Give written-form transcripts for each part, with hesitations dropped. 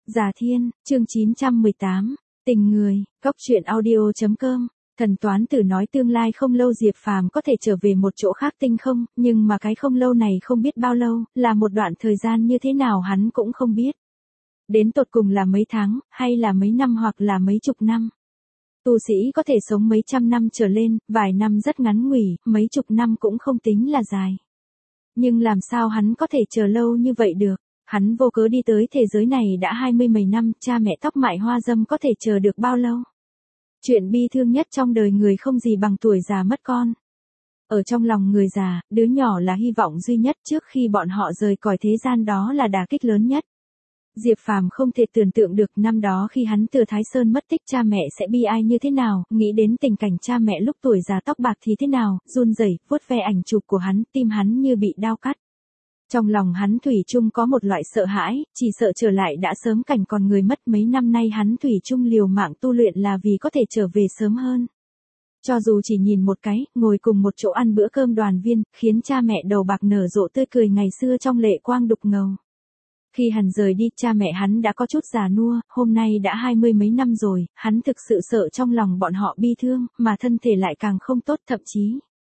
Già Thiên, chương 918, Tình người, Cốc truyện audio.com. Thần toán tử nói tương lai không lâu Diệp Phàm có thể trở về một chỗ khác tinh không, nhưng mà cái không lâu này không biết bao lâu, là một đoạn thời gian như thế nào hắn cũng không biết. Đến tột cùng là mấy tháng, hay là mấy năm hoặc là mấy chục năm. Tu sĩ có thể sống mấy trăm năm trở lên, vài năm rất ngắn ngủi, mấy chục năm cũng không tính là dài. Nhưng làm sao hắn có thể chờ lâu như vậy được? Hắn vô cớ đi tới thế giới này đã 20 mấy năm, cha mẹ tóc mại hoa dâm có thể chờ được bao lâu? Chuyện bi thương nhất trong đời người không gì bằng tuổi già mất con. Ở trong lòng người già, đứa nhỏ là hy vọng duy nhất trước khi bọn họ rời cõi thế gian, đó là đả kích lớn nhất. Diệp Phàm không thể tưởng tượng được năm đó khi hắn từ Thái Sơn mất tích cha mẹ sẽ bi ai như thế nào, nghĩ đến tình cảnh cha mẹ lúc tuổi già tóc bạc thì thế nào, run rẩy, vuốt ve ảnh chụp của hắn, tim hắn như bị đao cắt. Trong lòng hắn thủy chung có một loại sợ hãi, chỉ sợ trở lại đã sớm cảnh còn người mất. Mấy năm nay hắn thủy chung liều mạng tu luyện là vì có thể trở về sớm hơn. Cho dù chỉ nhìn một cái, ngồi cùng một chỗ ăn bữa cơm đoàn viên, khiến cha mẹ đầu bạc nở rộ tươi cười ngày xưa trong lệ quang đục ngầu. Khi hắn rời đi, cha mẹ hắn đã có chút già nua, hôm nay đã 20 mấy năm rồi, hắn thực sự sợ trong lòng bọn họ bi thương, mà thân thể lại càng không tốt, thậm chí.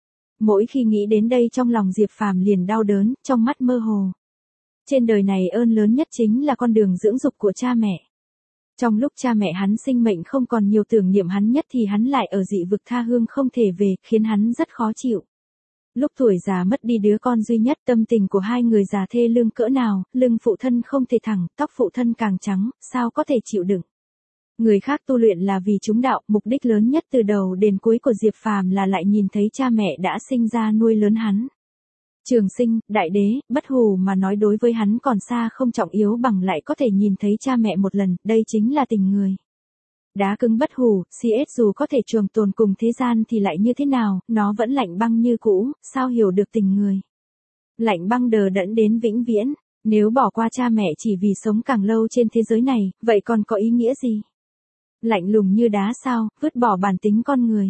Mỗi khi nghĩ đến đây trong lòng Diệp Phàm liền đau đớn, trong mắt mơ hồ. Trên đời này ơn lớn nhất chính là con đường dưỡng dục của cha mẹ. Trong lúc cha mẹ hắn sinh mệnh không còn nhiều tưởng niệm hắn nhất thì hắn lại ở dị vực tha hương không thể về, khiến hắn rất khó chịu. Lúc tuổi già mất đi đứa con duy nhất, tâm tình của hai người già thê lương cỡ nào, lưng phụ thân không thể thẳng, tóc phụ thân càng trắng, sao có thể chịu đựng. Người khác tu luyện là vì chúng đạo, mục đích lớn nhất từ đầu đến cuối của Diệp Phàm là lại nhìn thấy cha mẹ đã sinh ra nuôi lớn hắn. Trường sinh, đại đế, bất hủ mà nói đối với hắn còn xa không trọng yếu bằng lại có thể nhìn thấy cha mẹ một lần, đây chính là tình người. Đá cứng bất hủ, CS dù có thể trường tồn cùng thế gian thì lại như thế nào, nó vẫn lạnh băng như cũ, sao hiểu được tình người. Lạnh băng đờ đẫn đến vĩnh viễn, nếu bỏ qua cha mẹ chỉ vì sống càng lâu trên thế giới này, vậy còn có ý nghĩa gì? Lạnh lùng như đá sao, vứt bỏ bản tính con người.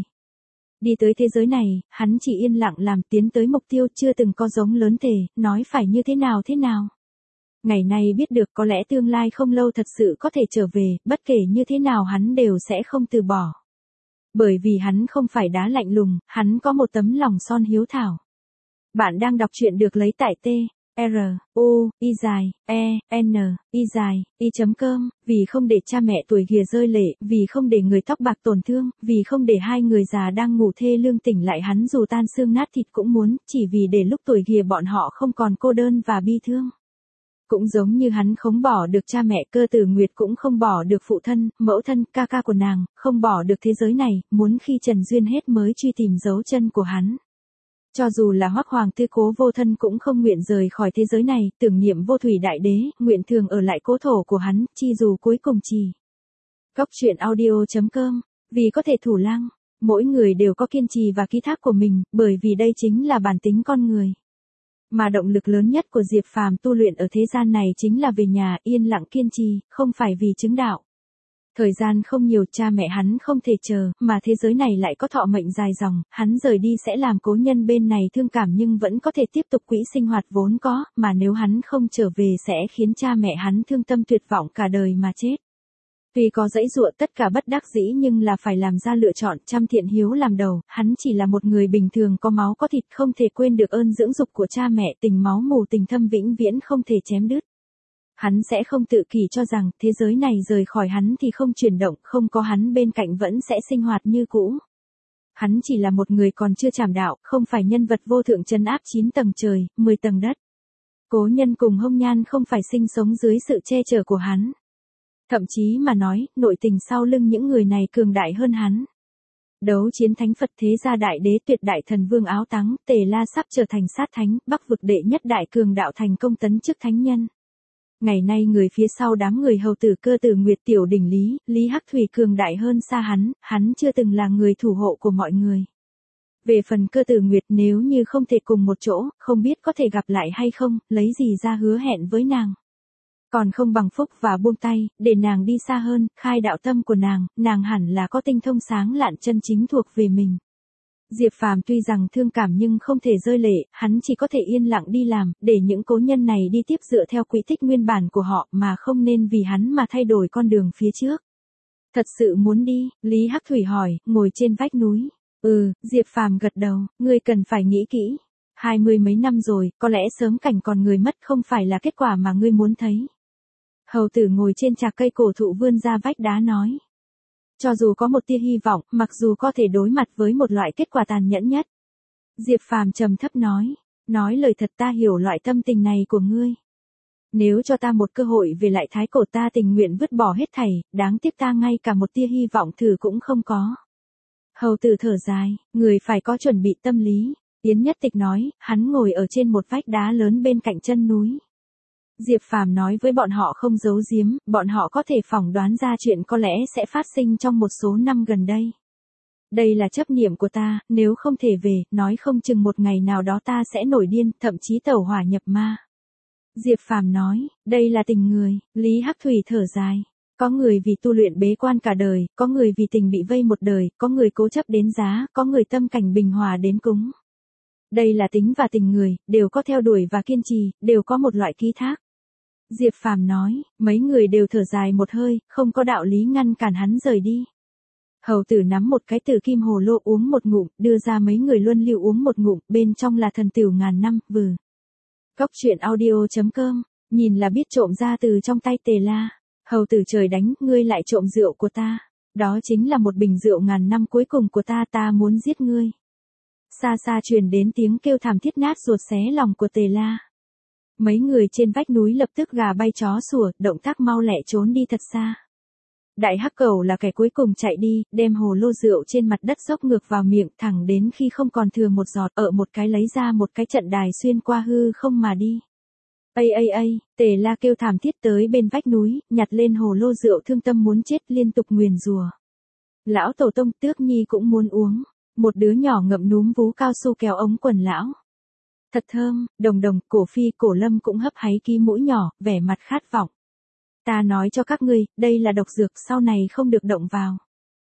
Đi tới thế giới này, hắn chỉ yên lặng làm, tiến tới mục tiêu, chưa từng có giống lớn thể, nói phải như thế nào thế nào. Ngày nay biết được có lẽ tương lai không lâu thật sự có thể trở về, bất kể như thế nào hắn đều sẽ không từ bỏ. Bởi vì hắn không phải đá lạnh lùng, hắn có một tấm lòng son hiếu thảo. Bạn đang đọc truyện được lấy tại T-R-U-I-E-N-I-I.com, vì không để cha mẹ tuổi ghìa rơi lệ, vì không để người tóc bạc tổn thương, vì không để hai người già đang ngủ thê lương tỉnh lại, hắn dù tan xương nát thịt cũng muốn, chỉ vì để lúc tuổi ghìa bọn họ không còn cô đơn và bi thương. Cũng giống như hắn không bỏ được cha mẹ, Cơ Tử Nguyệt cũng không bỏ được phụ thân, mẫu thân, ca ca của nàng, không bỏ được thế giới này, muốn khi Trần Duyên hết mới truy tìm dấu chân của hắn. Cho dù là Hoắc Hoàng Tư Cố Vô Thân cũng không nguyện rời khỏi thế giới này, tưởng niệm Vô Thủy Đại Đế, nguyện thường ở lại cố thổ của hắn, chi dù cuối cùng chỉ. Cốc truyện audio.com, vì có thể thủ lăng, mỗi người đều có kiên trì và ký thác của mình, bởi vì đây chính là bản tính con người. Mà động lực lớn nhất của Diệp Phàm tu luyện ở thế gian này chính là về nhà, yên lặng kiên trì, không phải vì chứng đạo. Thời gian không nhiều, cha mẹ hắn không thể chờ, mà thế giới này lại có thọ mệnh dài dòng, hắn rời đi sẽ làm cố nhân bên này thương cảm nhưng vẫn có thể tiếp tục quỹ sinh hoạt vốn có, mà nếu hắn không trở về sẽ khiến cha mẹ hắn thương tâm tuyệt vọng cả đời mà chết. Tuy có dãy dụa tất cả bất đắc dĩ nhưng là phải làm ra lựa chọn, trăm thiện hiếu làm đầu, hắn chỉ là một người bình thường có máu có thịt, không thể quên được ơn dưỡng dục của cha mẹ, tình máu mù tình thâm vĩnh viễn không thể chém đứt. Hắn sẽ không tự kỷ cho rằng thế giới này rời khỏi hắn thì không chuyển động, không có hắn bên cạnh vẫn sẽ sinh hoạt như cũ. Hắn chỉ là một người còn chưa chạm đạo, không phải nhân vật vô thượng trấn áp 9 tầng trời, 10 tầng đất. Cố Nhân cùng Hông Nhan không phải sinh sống dưới sự che chở của hắn. Thậm chí mà nói, nội tình sau lưng những người này cường đại hơn hắn. Đấu chiến thánh Phật thế gia đại đế tuyệt đại thần vương áo trắng, Tề La sắp trở thành sát thánh, Bắc vực đệ nhất đại cường đạo thành công tấn chức thánh nhân. Ngày nay người phía sau đám người hầu tử Cơ Tử Nguyệt, Tiểu Đỉnh Lý Hắc Thủy cường đại hơn xa hắn chưa từng là người thủ hộ của mọi người. Về phần Cơ Tử Nguyệt, nếu như không thể cùng một chỗ, không biết có thể gặp lại hay không, lấy gì ra hứa hẹn với nàng. Còn không bằng phúc và buông tay, để nàng đi xa hơn, khai đạo tâm của nàng hẳn là có tinh thông sáng lạn chân chính thuộc về mình. Diệp Phàm tuy rằng thương cảm nhưng không thể rơi lệ, hắn chỉ có thể yên lặng đi làm, để những cố nhân này đi tiếp dựa theo quỹ tích nguyên bản của họ mà không nên vì hắn mà thay đổi con đường phía trước. Thật sự muốn đi, Lý Hắc Thủy hỏi, ngồi trên vách núi. Diệp Phàm gật đầu, ngươi cần phải nghĩ kỹ. 20 mấy năm rồi, có lẽ sớm cảnh còn người mất không phải là kết quả mà ngươi muốn thấy. Hầu tử ngồi trên trạc cây cổ thụ vươn ra vách đá nói. Cho dù có một tia hy vọng, mặc dù có thể đối mặt với một loại kết quả tàn nhẫn nhất. Diệp Phàm trầm thấp nói lời thật, ta hiểu loại tâm tình này của ngươi. Nếu cho ta một cơ hội về lại Thái Cổ, ta tình nguyện vứt bỏ hết thảy, đáng tiếc ta ngay cả một tia hy vọng thử cũng không có. Hầu tử thở dài, người phải có chuẩn bị tâm lý. Yến Nhất Tịch nói, hắn ngồi ở trên một vách đá lớn bên cạnh chân núi. Diệp Phàm nói với bọn họ không giấu giếm, bọn họ có thể phỏng đoán ra chuyện có lẽ sẽ phát sinh trong một số năm gần đây. Đây là chấp niệm của ta, nếu không thể về, nói không chừng một ngày nào đó ta sẽ nổi điên, thậm chí tẩu hỏa nhập ma. Diệp Phàm nói, đây là tình người. Lý Hắc Thủy thở dài. Có người vì tu luyện bế quan cả đời, có người vì tình bị vây một đời, có người cố chấp đến giá, có người tâm cảnh bình hòa đến cúng. Đây là tính và tình người, đều có theo đuổi và kiên trì, đều có một loại ký thác. Diệp Phàm nói, mấy người đều thở dài một hơi, không có đạo lý ngăn cản hắn rời đi. Hầu tử nắm một cái tử kim hồ lô uống một ngụm, đưa ra mấy người luân lưu uống một ngụm, bên trong là thần tửu ngàn năm, Góc truyện audio.com, nhìn là biết trộm ra từ trong tay Tề La. Hầu tử trời đánh, ngươi lại trộm rượu của ta. Đó chính là một bình rượu ngàn năm cuối cùng của ta, ta muốn giết ngươi. Xa xa truyền đến tiếng kêu thảm thiết nát ruột xé lòng của Tề La. Mấy người trên vách núi lập tức gà bay chó sủa, động tác mau lẹ trốn đi thật xa. Đại Hắc Cẩu là kẻ cuối cùng chạy đi, đem hồ lô rượu trên mặt đất dốc ngược vào miệng, thẳng đến khi không còn thừa một giọt, ở một cái lấy ra một cái trận đài xuyên qua hư không mà đi. Tề La kêu thảm thiết tới bên vách núi, nhặt lên hồ lô rượu thương tâm muốn chết, liên tục nguyền rủa. Lão tổ tông Tước Nhi cũng muốn uống. Một đứa nhỏ ngậm núm vú cao su kéo ống quần lão. Thật thơm, Đồng Đồng, Cổ Phi, Cổ Lâm cũng hấp háy ký mũi nhỏ, vẻ mặt khát vọng. Ta nói cho các ngươi, đây là độc dược, sau này không được động vào.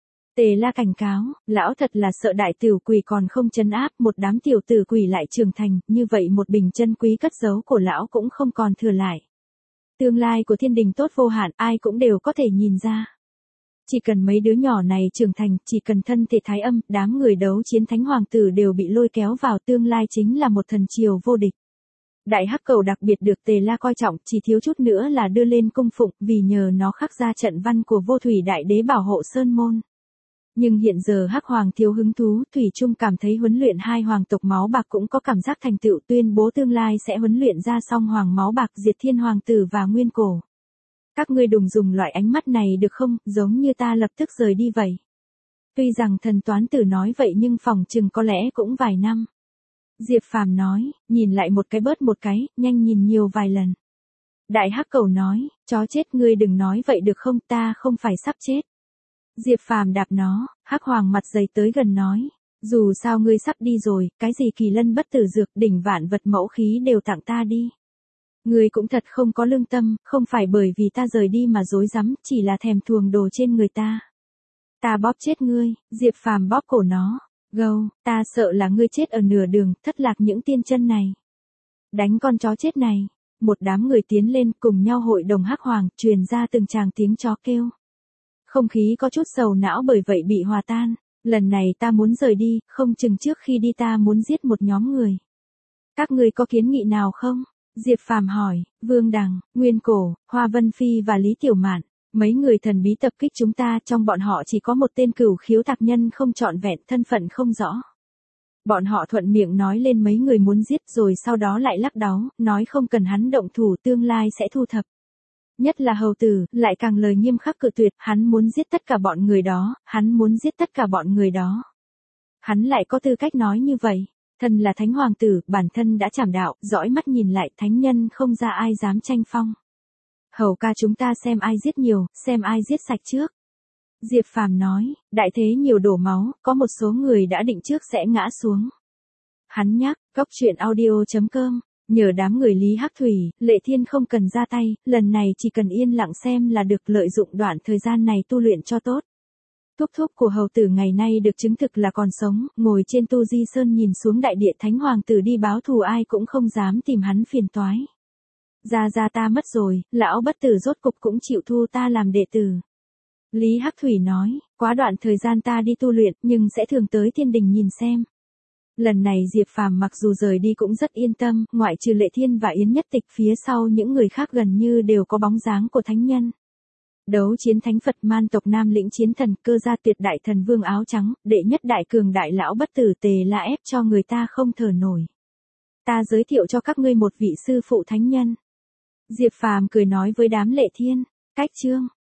Tề La cảnh cáo, lão thật là sợ đại tiểu quỷ còn không trấn áp, một đám tiểu tử quỷ lại trưởng thành, như vậy một bình chân quý cất giấu của lão cũng không còn thừa lại. Tương lai của thiên đình tốt vô hạn, ai cũng đều có thể nhìn ra. Chỉ cần mấy đứa nhỏ này trưởng thành, chỉ cần thân thể thái âm, đám người đấu chiến thánh hoàng tử đều bị lôi kéo vào, tương lai chính là một thần triều vô địch. Đại Hắc Cẩu đặc biệt được Tề La coi trọng, chỉ thiếu chút nữa là đưa lên cung phụng, vì nhờ nó khắc ra trận văn của Vô Thủy Đại Đế bảo hộ sơn môn. Nhưng hiện giờ Hắc Hoàng thiếu hứng thú, thủy chung cảm thấy huấn luyện hai hoàng tộc máu bạc cũng có cảm giác thành tựu, tuyên bố tương lai sẽ huấn luyện ra song hoàng máu bạc, diệt thiên hoàng tử và nguyên cổ. Các ngươi đừng dùng loại ánh mắt này được không, giống như ta lập tức rời đi vậy. Tuy rằng thần toán tử nói vậy nhưng phòng chừng có lẽ cũng vài năm. Diệp Phàm nói, nhìn lại một cái bớt một cái, nhanh nhìn nhiều vài lần. Đại Hắc Cẩu nói, chó chết, ngươi đừng nói vậy được không, ta không phải sắp chết. Diệp Phàm đạp nó, Hắc Hoàng mặt dày tới gần nói, dù sao ngươi sắp đi rồi, cái gì kỳ lân bất tử dược, đỉnh vạn vật mẫu khí đều tặng ta đi. Ngươi cũng thật không có lương tâm, không phải bởi vì ta rời đi mà dối rắm, chỉ là thèm thuồng đồ trên người ta. Ta bóp chết ngươi, Diệp Phàm bóp cổ nó, gâu, ta sợ là ngươi chết ở nửa đường, thất lạc những tiên chân này. Đánh con chó chết này, một đám người tiến lên cùng nhau hội đồng Hắc Hoàng, truyền ra từng tràng tiếng chó kêu. Không khí có chút sầu não bởi vậy bị hòa tan, lần này ta muốn rời đi, không chừng trước khi đi ta muốn giết một nhóm người. Các ngươi có kiến nghị nào không? Diệp Phàm hỏi, Vương Đằng, Nguyên Cổ, Hoa Vân Phi và Lý Tiểu Mạn, mấy người thần bí tập kích chúng ta, trong bọn họ chỉ có một tên Cửu Khiếu tạc nhân không trọn vẹn, thân phận không rõ. Bọn họ thuận miệng nói lên mấy người muốn giết rồi sau đó lại lắc đáo, nói không cần hắn động thủ, tương lai sẽ thu thập. Nhất là hầu tử, lại càng lời nghiêm khắc cự tuyệt, hắn muốn giết tất cả bọn người đó, hắn muốn giết tất cả bọn người đó. Hắn lại có tư cách nói như vậy. Thân là thánh hoàng tử, bản thân đã trảm đạo, dõi mắt nhìn lại, thánh nhân không ra ai dám tranh phong. Hầu ca, chúng ta xem ai giết nhiều, xem ai giết sạch trước. Diệp Phàm nói, đại thế nhiều đổ máu, có một số người đã định trước sẽ ngã xuống. Hắn nhắc, góc truyện audio.com, nhờ đám người Lý Hắc Thủy, Lệ Thiên không cần ra tay, lần này chỉ cần yên lặng xem là được, lợi dụng đoạn thời gian này tu luyện cho tốt. Thúc thúc của hầu tử ngày nay được chứng thực là còn sống, ngồi trên tu di sơn nhìn xuống đại địa thánh hoàng tử đi báo thù ai cũng không dám tìm hắn phiền toái. Gia ta mất rồi, lão bất tử rốt cục cũng chịu thu ta làm đệ tử. Lý Hắc Thủy nói, quá đoạn thời gian ta đi tu luyện nhưng sẽ thường tới thiên đình nhìn xem. Lần này Diệp Phàm mặc dù rời đi cũng rất yên tâm, ngoại trừ Lệ Thiên và Yến Nhất Tịch phía sau những người khác gần như đều có bóng dáng của thánh nhân. Đấu chiến thánh Phật man tộc Nam lĩnh chiến thần Cơ Gia tuyệt đại thần vương áo trắng, đệ nhất đại cường đại lão bất tử Tề La ép cho người ta không thở nổi. Ta giới thiệu cho các ngươi một vị sư phụ thánh nhân. Diệp Phàm cười nói với đám Lệ Thiên, cách chương.